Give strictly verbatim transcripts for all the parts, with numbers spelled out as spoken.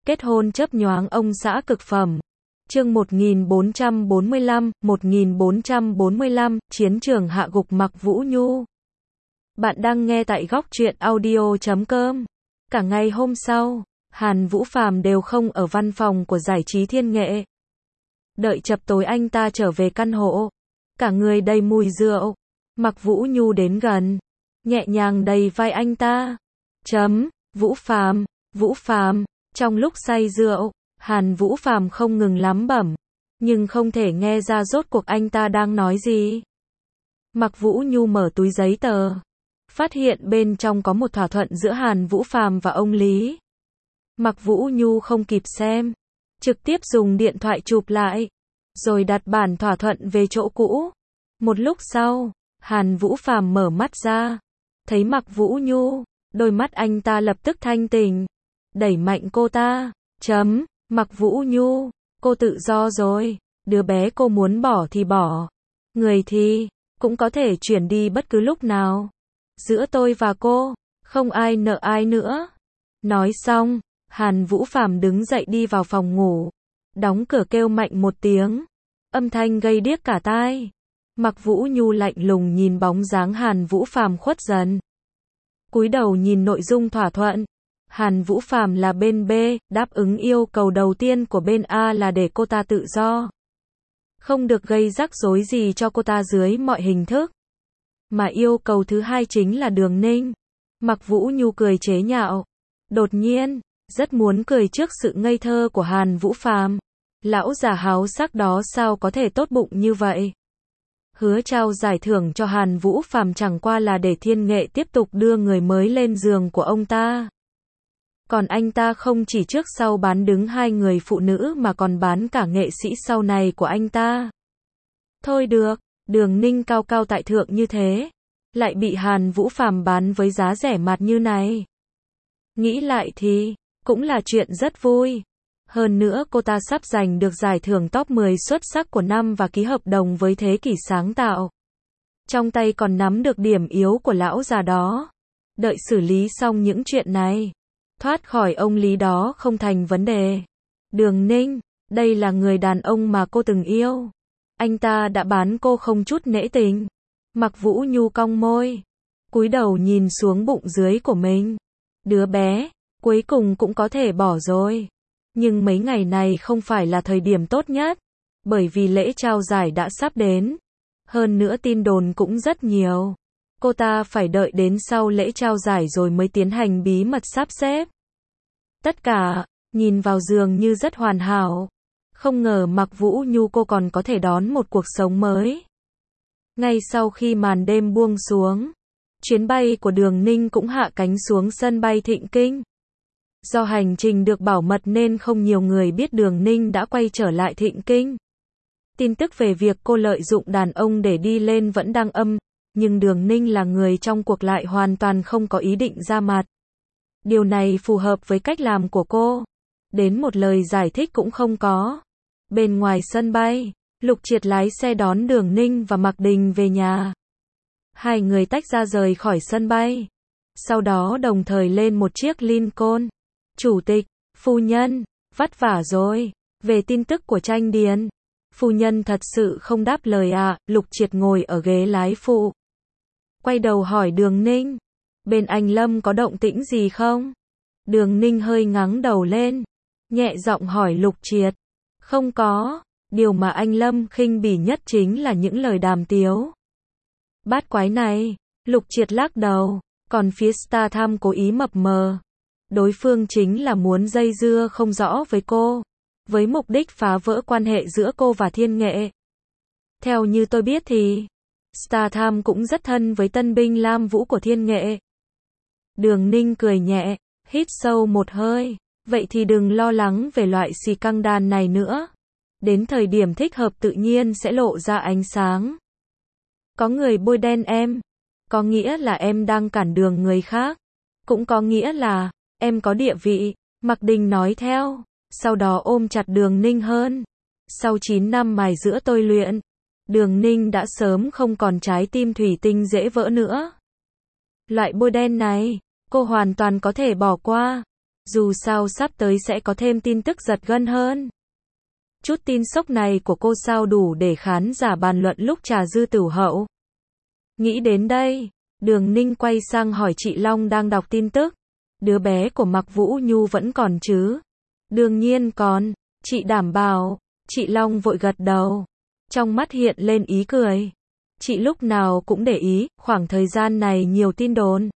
Kết hôn chớp nhoáng ông xã cực phẩm. Chương một nghìn bốn trăm bốn mươi lăm, một nghìn bốn trăm bốn mươi lăm, chiến trường hạ gục Mạc Vũ Nhu. Bạn đang nghe tại góc truyện audio chấm com. Cả ngày hôm sau, Hàn Vũ Phàm đều không ở văn phòng của giải trí Thiên Nghệ. Đợi chập tối anh ta trở về căn hộ, cả người đầy mùi rượu. Mạc Vũ Nhu đến gần, nhẹ nhàng đầy vai anh ta. Chấm, Vũ Phàm, Vũ Phàm. Trong lúc say rượu, Hàn Vũ Phàm không ngừng lắm bẩm, nhưng không thể nghe ra rốt cuộc anh ta đang nói gì. Mạc Vũ Nhu mở túi giấy tờ, phát hiện bên trong có một thỏa thuận giữa Hàn Vũ Phàm và ông Lý. Mạc Vũ Nhu không kịp xem, trực tiếp dùng điện thoại chụp lại, rồi đặt bản thỏa thuận về chỗ cũ. Một lúc sau, Hàn Vũ Phàm mở mắt ra, thấy Mạc Vũ Nhu, đôi mắt anh ta lập tức thanh tỉnh, đẩy mạnh cô ta. Chấm, Mạc Vũ Nhu, cô tự do rồi, đứa bé cô muốn bỏ thì bỏ, người thì cũng có thể chuyển đi bất cứ lúc nào. Giữa tôi và cô, không ai nợ ai nữa. Nói xong, Hàn Vũ Phàm đứng dậy đi vào phòng ngủ, đóng cửa kêu mạnh một tiếng, âm thanh gây điếc cả tai. Mạc Vũ Nhu lạnh lùng nhìn bóng dáng Hàn Vũ Phàm khuất dần, cúi đầu nhìn nội dung thỏa thuận. Hàn Vũ Phàm là bên B, đáp ứng yêu cầu đầu tiên của bên A là để cô ta tự do, không được gây rắc rối gì cho cô ta dưới mọi hình thức. Mà yêu cầu thứ hai chính là Đường Ninh. Mạc Vũ Nhu cười chế nhạo, đột nhiên, rất muốn cười trước sự ngây thơ của Hàn Vũ Phàm. Lão già háo sắc đó sao có thể tốt bụng như vậy? Hứa trao giải thưởng cho Hàn Vũ Phàm chẳng qua là để Thiên Nghệ tiếp tục đưa người mới lên giường của ông ta. Còn anh ta không chỉ trước sau bán đứng hai người phụ nữ mà còn bán cả nghệ sĩ sau này của anh ta. Thôi được, Đường Ninh cao cao tại thượng như thế, lại bị Hàn Vũ Phàm bán với giá rẻ mạt như này. Nghĩ lại thì, cũng là chuyện rất vui. Hơn nữa cô ta sắp giành được giải thưởng top mười xuất sắc của năm và ký hợp đồng với Thế Kỷ Sáng Tạo. Trong tay còn nắm được điểm yếu của lão già đó. Đợi xử lý xong những chuyện này, thoát khỏi ông Lý đó không thành vấn đề. Đường Ninh, đây là người đàn ông mà cô từng yêu. Anh ta đã bán cô không chút nể tình. Mạc Vũ Nhu cong môi, cúi đầu nhìn xuống bụng dưới của mình. Đứa bé, cuối cùng cũng có thể bỏ rồi. Nhưng mấy ngày này không phải là thời điểm tốt nhất, bởi vì lễ trao giải đã sắp đến. Hơn nữa tin đồn cũng rất nhiều. Cô ta phải đợi đến sau lễ trao giải rồi mới tiến hành bí mật sắp xếp. Tất cả, nhìn vào dường như rất hoàn hảo. Không ngờ Mạc Vũ Nhu cô còn có thể đón một cuộc sống mới. Ngay sau khi màn đêm buông xuống, chuyến bay của Đường Ninh cũng hạ cánh xuống sân bay Thịnh Kinh. Do hành trình được bảo mật nên không nhiều người biết Đường Ninh đã quay trở lại Thịnh Kinh. Tin tức về việc cô lợi dụng đàn ông để đi lên vẫn đang âm, nhưng Đường Ninh là người trong cuộc lại hoàn toàn không có ý định ra mặt. Điều này phù hợp với cách làm của cô. Đến một lời giải thích cũng không có. Bên ngoài sân bay, Lục Triệt lái xe đón Đường Ninh và Mạc Đình về nhà. Hai người tách ra rời khỏi sân bay. Sau đó đồng thời lên một chiếc Lincoln. Chủ tịch, phu nhân, vất vả rồi. Về tin tức của Tranh Điền. Phu nhân thật sự không đáp lời à? Lục Triệt ngồi ở ghế lái phụ, quay đầu hỏi Đường Ninh. Bên anh Lâm có động tĩnh gì không? Đường Ninh hơi ngắng đầu lên, nhẹ giọng hỏi Lục Triệt. Không có, điều mà anh Lâm khinh bỉ nhất chính là những lời đàm tiếu. Bát quái này, Lục Triệt lắc đầu, còn phía Star Time cố ý mập mờ. Đối phương chính là muốn dây dưa không rõ với cô, với mục đích phá vỡ quan hệ giữa cô và Thiên Nghệ. Theo như tôi biết thì, Star Time cũng rất thân với tân binh Lam Vũ của Thiên Nghệ. Đường Ninh cười nhẹ, hít sâu một hơi. Vậy thì đừng lo lắng về loại xì căng đàn này nữa. Đến thời điểm thích hợp tự nhiên sẽ lộ ra ánh sáng. Có người bôi đen em, có nghĩa là em đang cản đường người khác. Cũng có nghĩa là, em có địa vị. Mạc Đình nói theo, sau đó ôm chặt Đường Ninh hơn. Sau chín năm mài giũa tôi luyện, Đường Ninh đã sớm không còn trái tim thủy tinh dễ vỡ nữa. Loại bôi đen này, cô hoàn toàn có thể bỏ qua. Dù sao sắp tới sẽ có thêm tin tức giật gân hơn. Chút tin sốc này của cô sao đủ để khán giả bàn luận lúc trà dư tửu hậu. Nghĩ đến đây, Đường Ninh quay sang hỏi chị Long đang đọc tin tức. Đứa bé của Mạc Vũ Nhu vẫn còn chứ? Đương nhiên còn, chị đảm bảo. Chị Long vội gật đầu. Trong mắt hiện lên ý cười. Chị lúc nào cũng để ý, khoảng thời gian này nhiều tin đồn.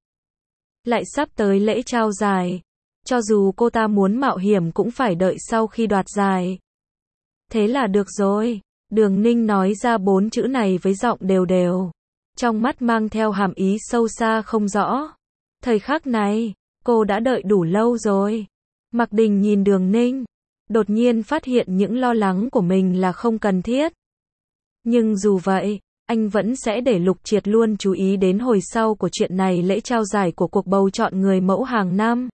Lại sắp tới lễ trao giải. Cho dù cô ta muốn mạo hiểm cũng phải đợi sau khi đoạt giải. Thế là được rồi. Đường Ninh nói ra bốn chữ này với giọng đều đều. Trong mắt mang theo hàm ý sâu xa không rõ. Thời khắc này, cô đã đợi đủ lâu rồi. Mạc Đình nhìn Đường Ninh. Đột nhiên phát hiện những lo lắng của mình là không cần thiết. Nhưng dù vậy, anh vẫn sẽ để Lục Triệt luôn chú ý đến hồi sau của chuyện này, lễ trao giải của cuộc bầu chọn người mẫu hàng năm.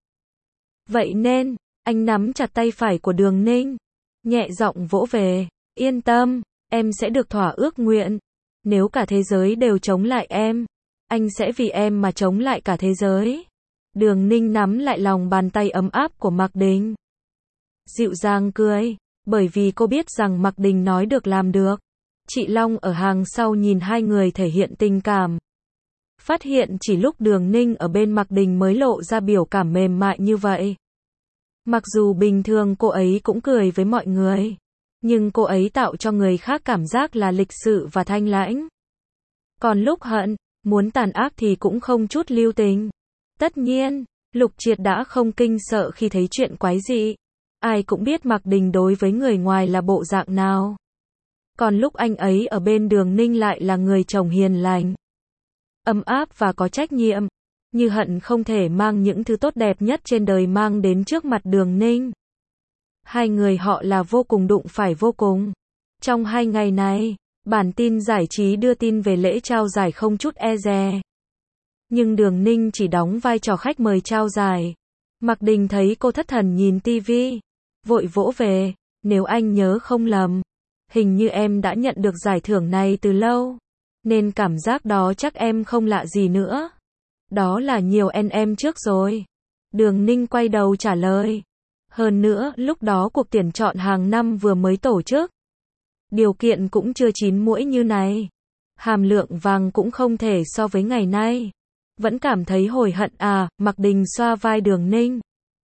Vậy nên, anh nắm chặt tay phải của Đường Ninh, nhẹ giọng vỗ về, yên tâm, em sẽ được thỏa ước nguyện. Nếu cả thế giới đều chống lại em, anh sẽ vì em mà chống lại cả thế giới. Đường Ninh nắm lại lòng bàn tay ấm áp của Mạc Đình. Dịu dàng cười, bởi vì cô biết rằng Mạc Đình nói được làm được. Chị Long ở hàng sau nhìn hai người thể hiện tình cảm. Phát hiện chỉ lúc Đường Ninh ở bên Mạc Đình mới lộ ra biểu cảm mềm mại như vậy. Mặc dù bình thường cô ấy cũng cười với mọi người, nhưng cô ấy tạo cho người khác cảm giác là lịch sự và thanh lãnh. Còn lúc hận, muốn tàn ác thì cũng không chút lưu tình. Tất nhiên, Lục Triệt đã không kinh sợ khi thấy chuyện quái dị. Ai cũng biết Mạc Đình đối với người ngoài là bộ dạng nào. Còn lúc anh ấy ở bên Đường Ninh lại là người chồng hiền lành, ấm áp và có trách nhiệm. Như hận không thể mang những thứ tốt đẹp nhất trên đời mang đến trước mặt Đường Ninh. Hai người họ là vô cùng đụng phải vô cùng. Trong hai ngày này, bản tin giải trí đưa tin về lễ trao giải không chút e dè. Nhưng Đường Ninh chỉ đóng vai trò khách mời trao giải. Mạc Đình thấy cô thất thần nhìn tivi, vội vỗ về, nếu anh nhớ không lầm, hình như em đã nhận được giải thưởng này từ lâu, nên cảm giác đó chắc em không lạ gì nữa. Đó là nhiều en em trước rồi. Đường Ninh quay đầu trả lời. Hơn nữa, lúc đó cuộc tuyển chọn hàng năm vừa mới tổ chức. Điều kiện cũng chưa chín muỗi như này. Hàm lượng vàng cũng không thể so với ngày nay. Vẫn cảm thấy hối hận à? Mạc Đình xoa vai Đường Ninh.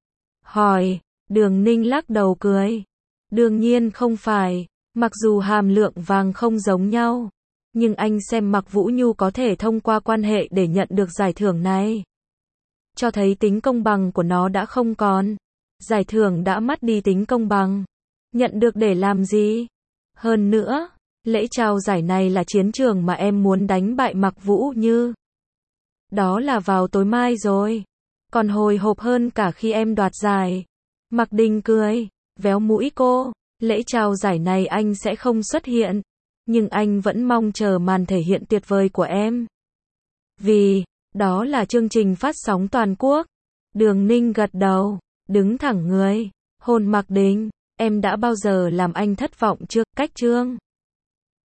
Hỏi. Đường Ninh lắc đầu cười. Đương nhiên không phải. Mặc dù hàm lượng vàng không giống nhau, nhưng anh xem Mạc Vũ Nhu có thể thông qua quan hệ để nhận được giải thưởng này, cho thấy tính công bằng của nó đã không còn. Giải thưởng đã mất đi tính công bằng. Nhận được để làm gì? Hơn nữa, lễ trao giải này là chiến trường mà em muốn đánh bại Mạc Vũ Như. Đó là vào tối mai rồi. Còn hồi hộp hơn cả khi em đoạt giải. Mạc Đình cười, véo mũi cô. Lễ trao giải này anh sẽ không xuất hiện, nhưng anh vẫn mong chờ màn thể hiện tuyệt vời của em. Vì, đó là chương trình phát sóng toàn quốc. Đường Ninh gật đầu, đứng thẳng người, hôn Mạc Đình. Em đã bao giờ làm anh thất vọng chưa? Cách chương